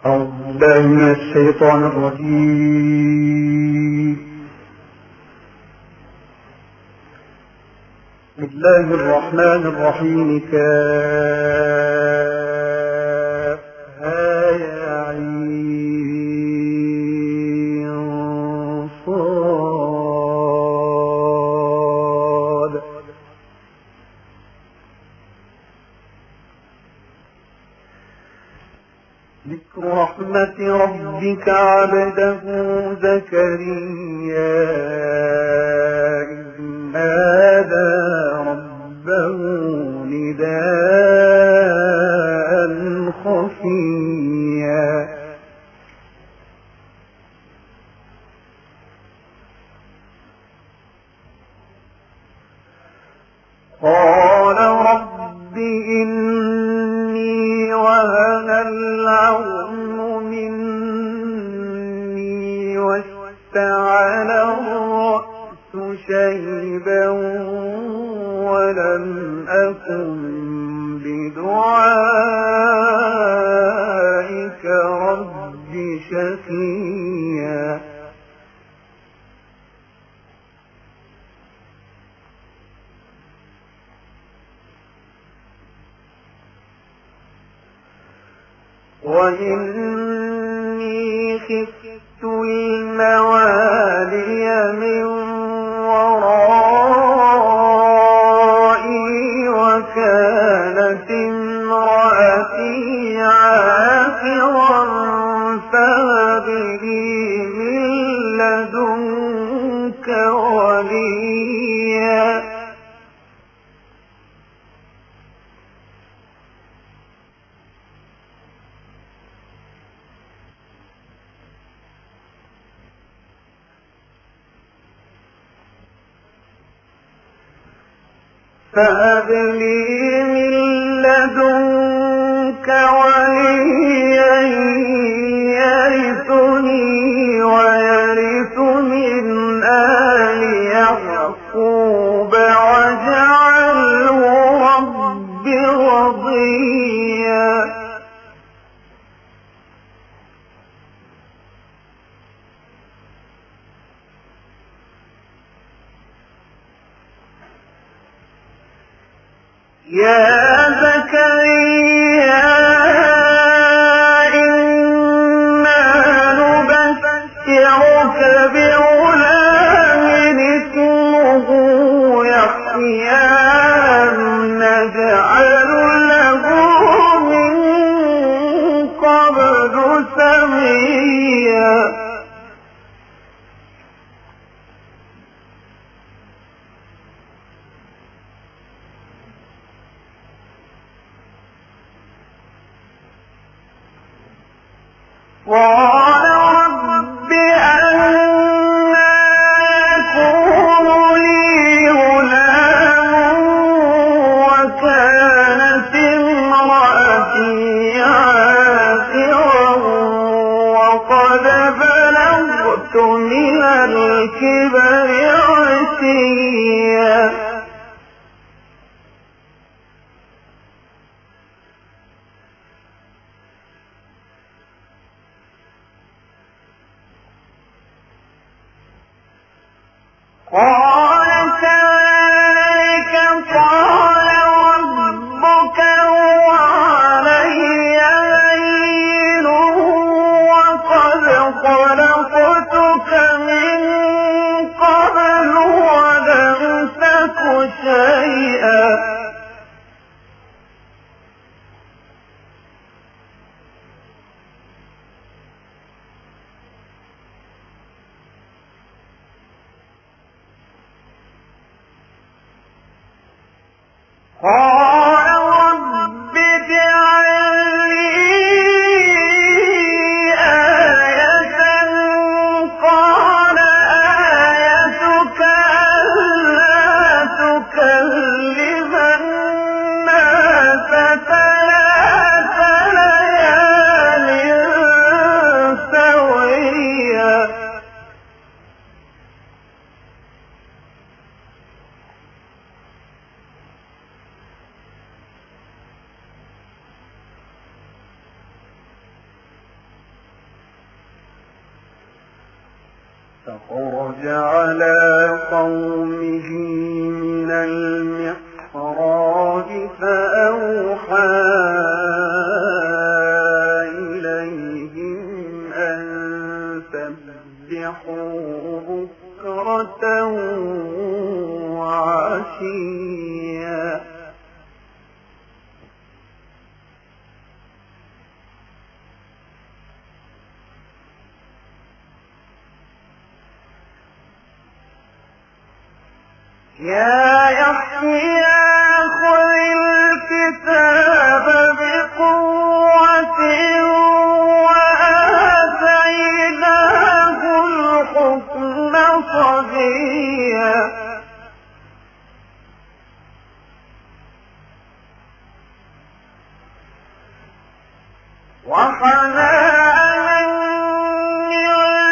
أعوذ بالله من الشيطان الرجيم. بسم الله الرحمن الرحيم. كافها يا عين صاد. ذكر رحمة ربك عبده زكريا إذ نادى ربه نداء خفيا. قال رب إني وهن العظم مني واشتعل الرأس شيبا ولم أكن بدعائك رب شقيا. وإني خفت الموالي من ورائي وكانت امرأتي عاقرا فهب لي من لدنك وليا. فهب لي من لدنك وليا يرثني ويرث من آل يعقوب واجعله رب رضيا. يا زكريا إنا نبشرك بغلام اسمه يحيى نجعل له من قبل سميا. قال رب أنى يكون لي غلام وكانت امرأتي عاقرا وقد بلغت من الكبر عتيا. قال كذلك قال ربك هو علي هين وقد خلقتك من قبل ولم تك شيئا. قال رب اجعل لي آية. قال آيتك ألا تكلم الناس ثلاث ليال سويا. فخرج على قومه من المحراب فأوحى إليهم أن سبحوا بكرة وعشيا يا يحيى خذ الكتاب بقوة وآتيناه الحكم صبيا وحنانا من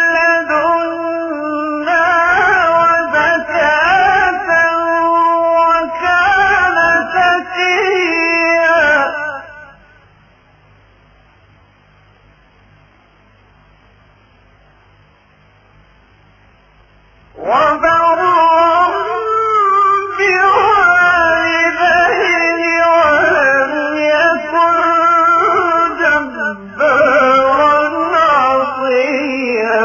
لدنا وزكاة وكان زكيا وبرا بوالديه ولم يكن جبارا عصيا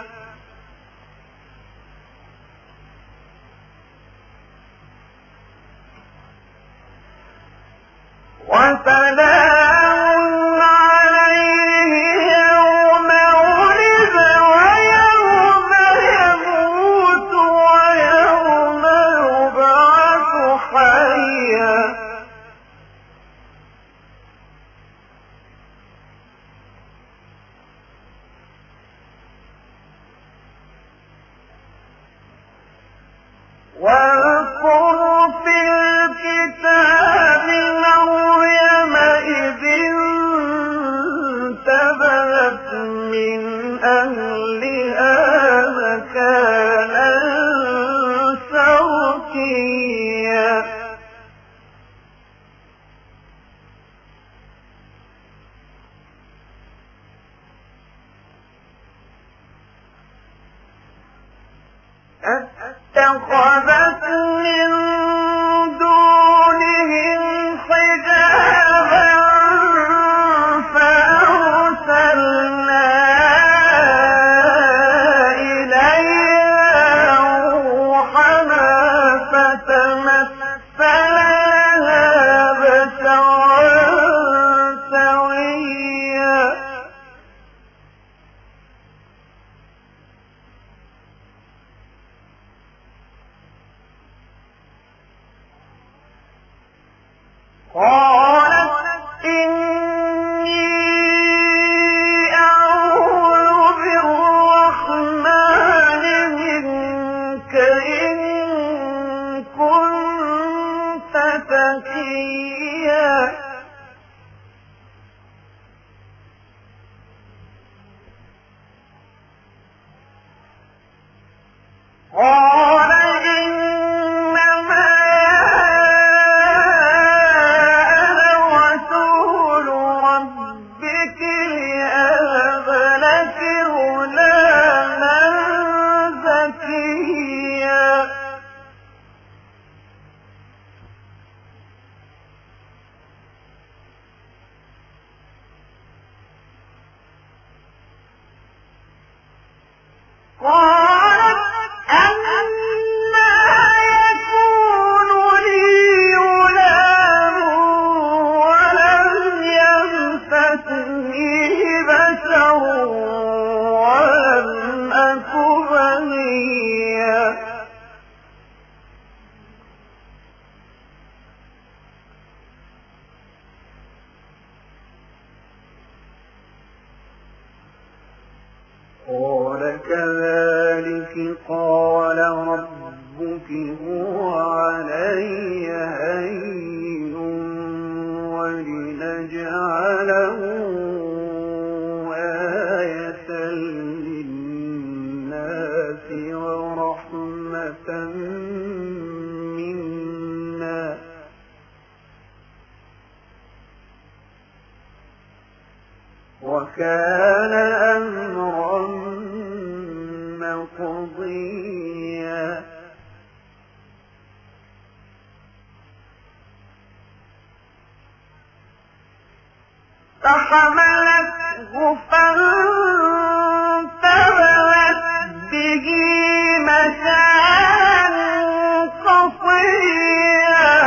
وسلام عليه يوم ولد ويوم يموت ويوم يبعث حيا واذكر في الكتاب مريم إذ انتبذت من أهلها مكانا شرقيا اتخذت من دونهم حجابا فأرسلنا إليها روحنا فتمثل لها بشرا سويا قالت إني أعوذ بالرحمن منك إن كنت تقيا قال إنما أنا رسول ربك لأهب لك غلاما زكيا قالت أنى يكون لي غلام ولم يمسسني بشر ولم أك بغيا قال كذلك قال ربك هو علي هين ولنجعله آية للناس ورحمة منا وكان أمرا مقضيا فحملته فانتبذت به مكانا قصيا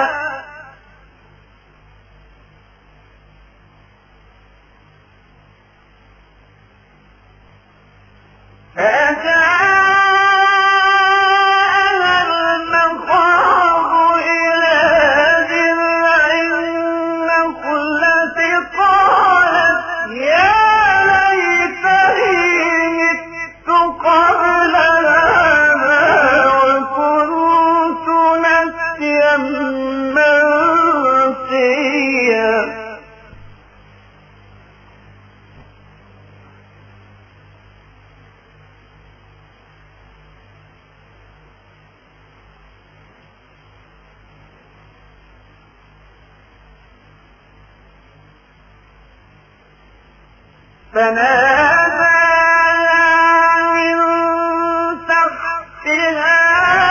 فنادى من تحتها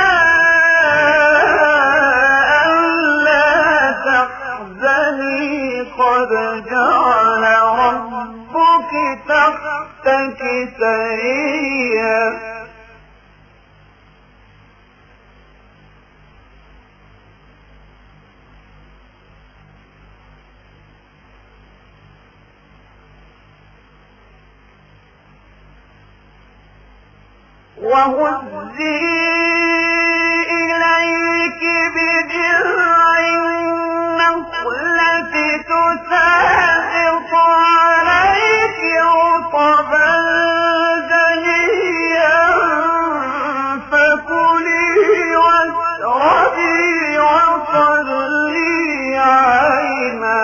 ألا تحزني قد جعل ربك تحتك سريا وهزي إليك بجذع النخلة تساقط عليك رطبا جنيا فكلي واشربي وقري عينا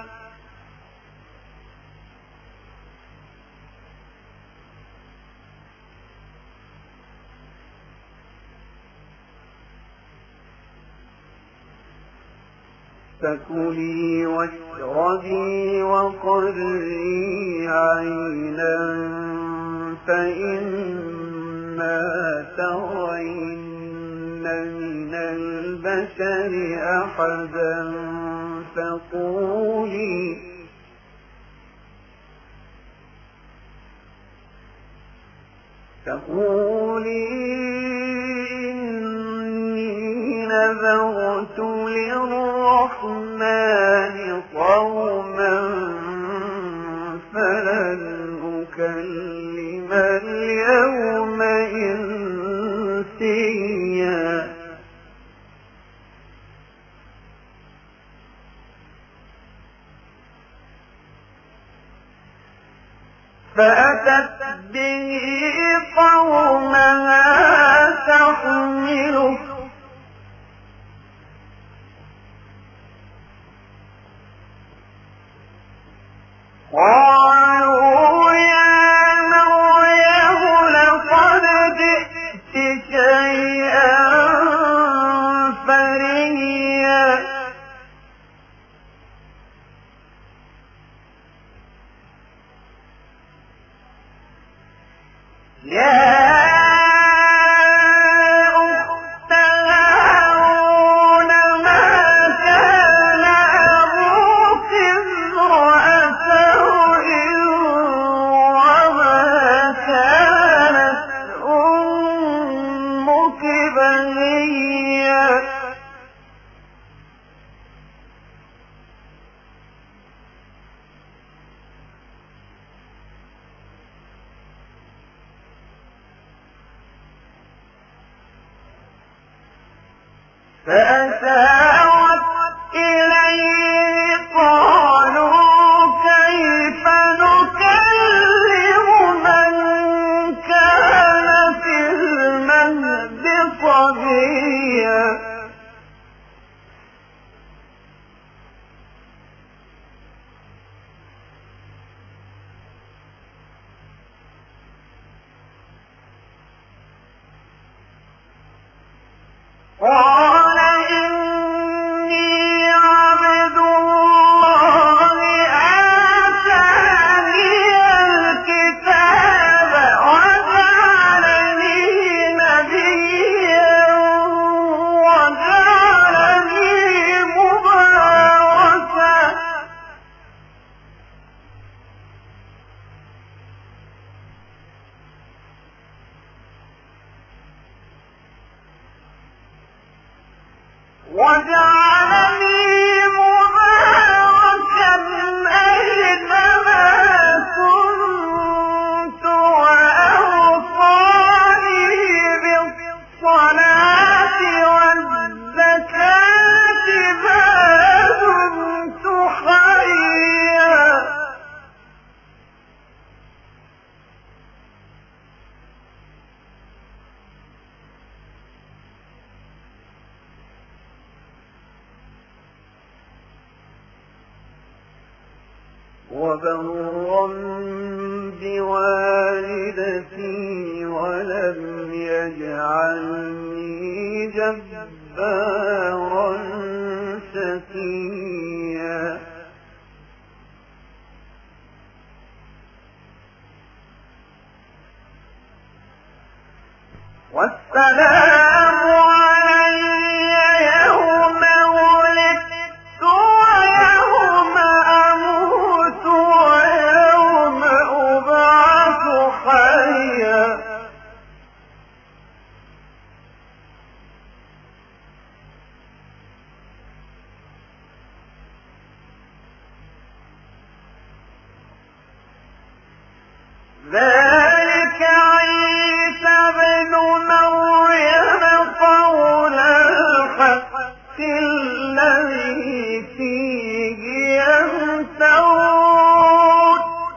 فكلي واشربي وقري عينا فإما ترين من البشر أحدا فقولي إني نذرت للرحمن صوما فلن أكلم اليوم إنسيا فأتت به قومها تحمله قالوا يا مريم لقد جئت شيئا فريا فأساوت إليه قالوا كيف نكلم من كان في المهد صبيا قال إني عبد الله آتاني الكتاب وجعلني نبيا وجعلني مباركا وجعلني مباركا أينما كنت وأوصاني بالصلاة والزكاة ما دمت حيا وبرا بوالدتي ولم يجعلني جبارا شقيا والسلام علي يوم ولدت ويوم أموت ويوم أبعث حيا ذلك عيسى بن مريم قول الحق الذي فيه يمترون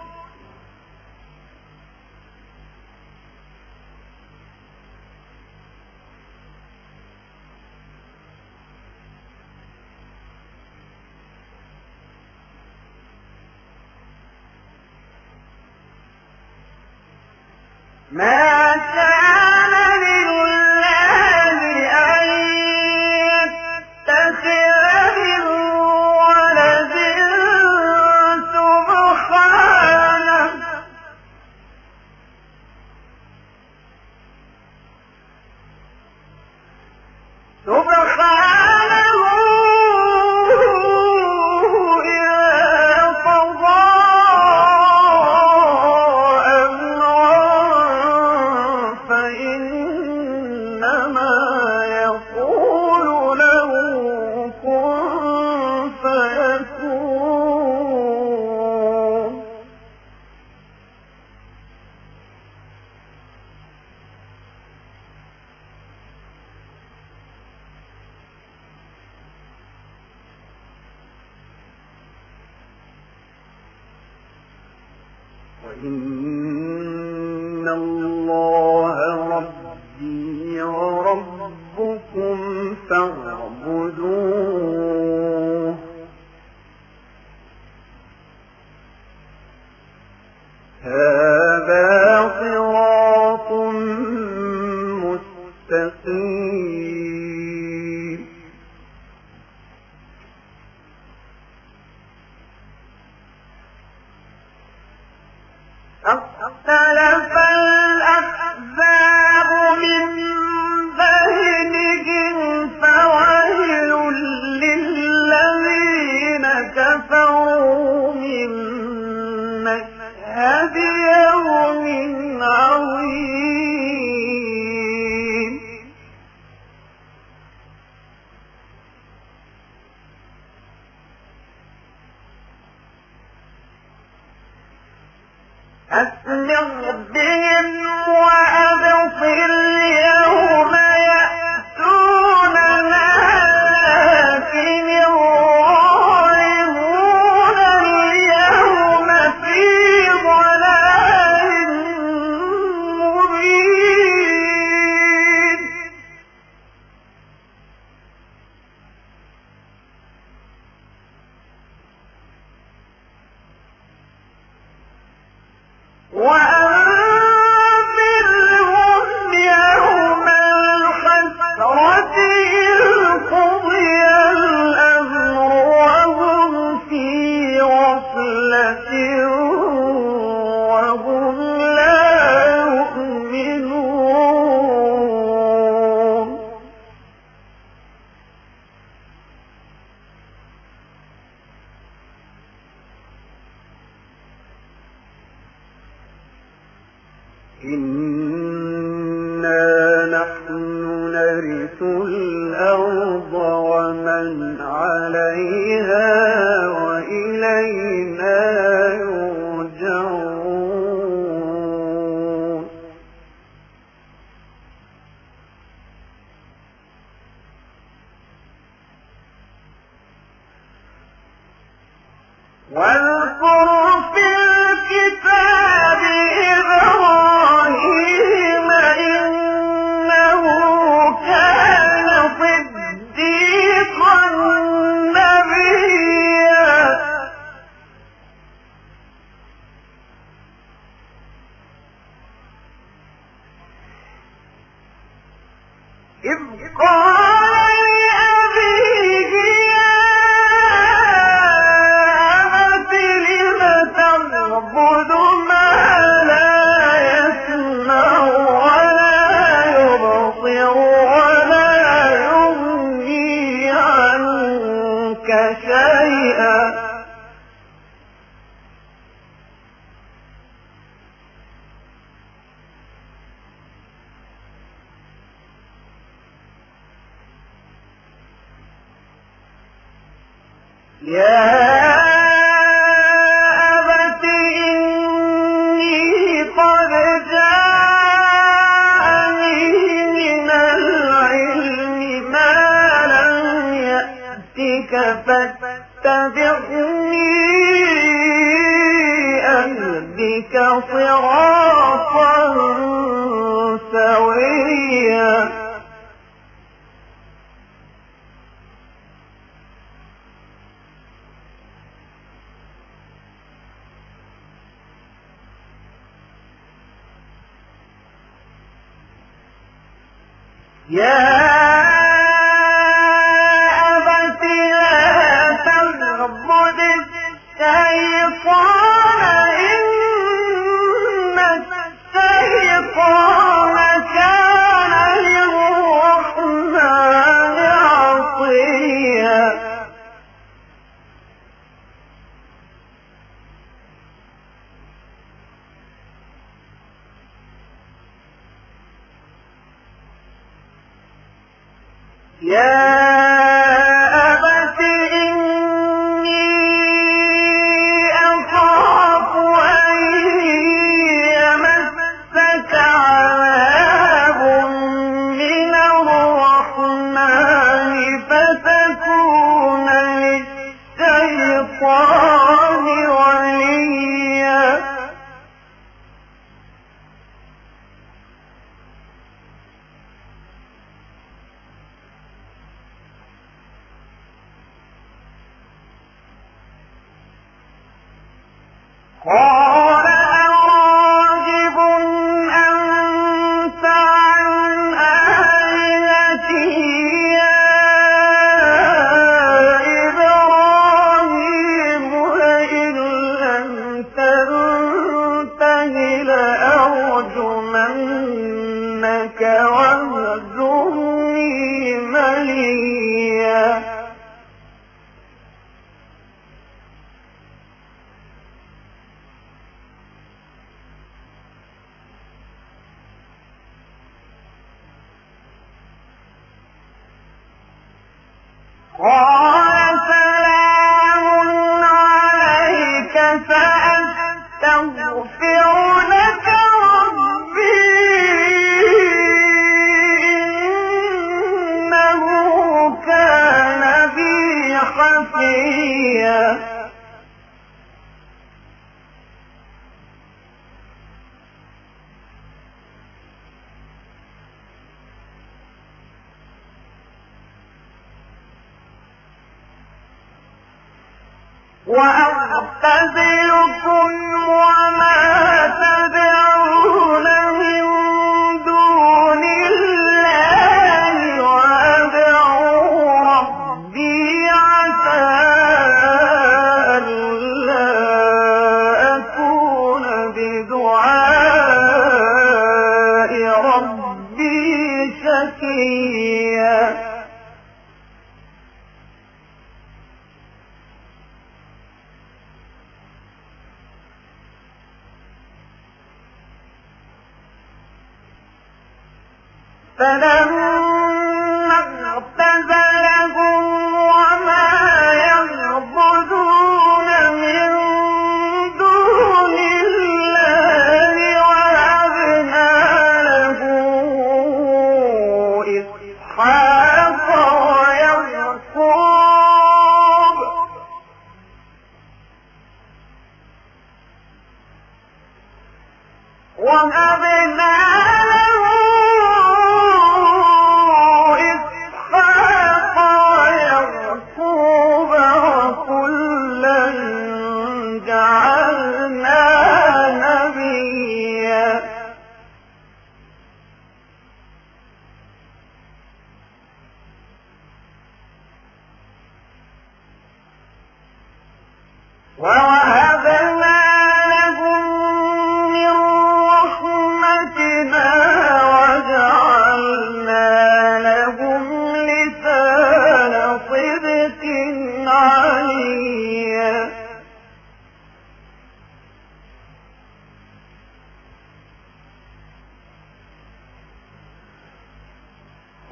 ما كان لله أن يتخذ من ولد سبحانه إذا قضى أمرا فإنما يقول له كن فيكون وإن الله ربي وربكم فاعبدوه هذا صراط مستقيم اختلف الأحزاب من بينهم فويل للذين كفروا من مشهد يوم عظيم أسمع بهم وأبصر يوم يأتوننا لكن الظالمون اليوم في ضلال مبين وأنذرهم يوم الحسرة إذ قضي الأمر وهم في غفلة وهم لا يؤمنون إنا نحن نرث الأرض ومن إذ قال لأبيه يا أبت لم تعبد ما لا يسمع ولا يبصر ولا يغني عنك شيئا يا أبت إني قد جاءني من العلم ما لم يأتك فاتبعني أهدك صراطا سويا يا أبت لا تعبد الشيطان إن الشيطان كان للرحمن عصيا يا أبت إني أخاف أن يمسك عذاب من الرحمن فتكون للشيطان وليا قال أراغب أنت عن آلهتي يا إبراهيم لئن لم تنته لأرجمنك واهجرني مليا قال سلام عليك سأستغفر لك ربي إنه كان بي حفيا وأعتزلكم وما تدعون من دون الله وأدعو ربي عسى ألا أكون بدعاء ربي شقيا فلما اعتزلهم وما يعبدون من دون الله وهبنا له إسحاق ويعقوب وهبنا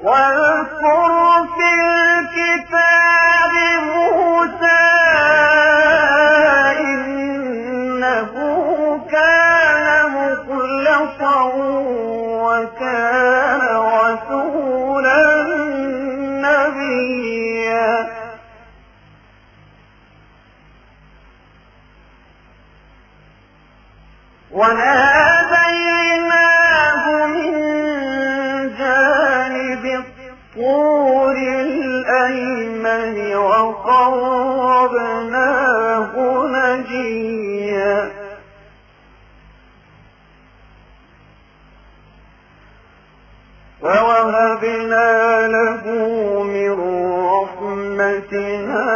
واذكر في الكتاب موسى إنه كان مخلصا وكان رسولا نبيا وناديناه من جانب الطور الأيمن وقربناه نجيا ووهبنا له من رحمتنا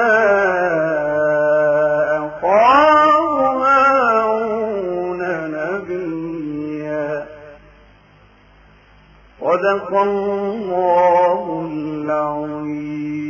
أخاه هارون نبيا صدق الله العظيم.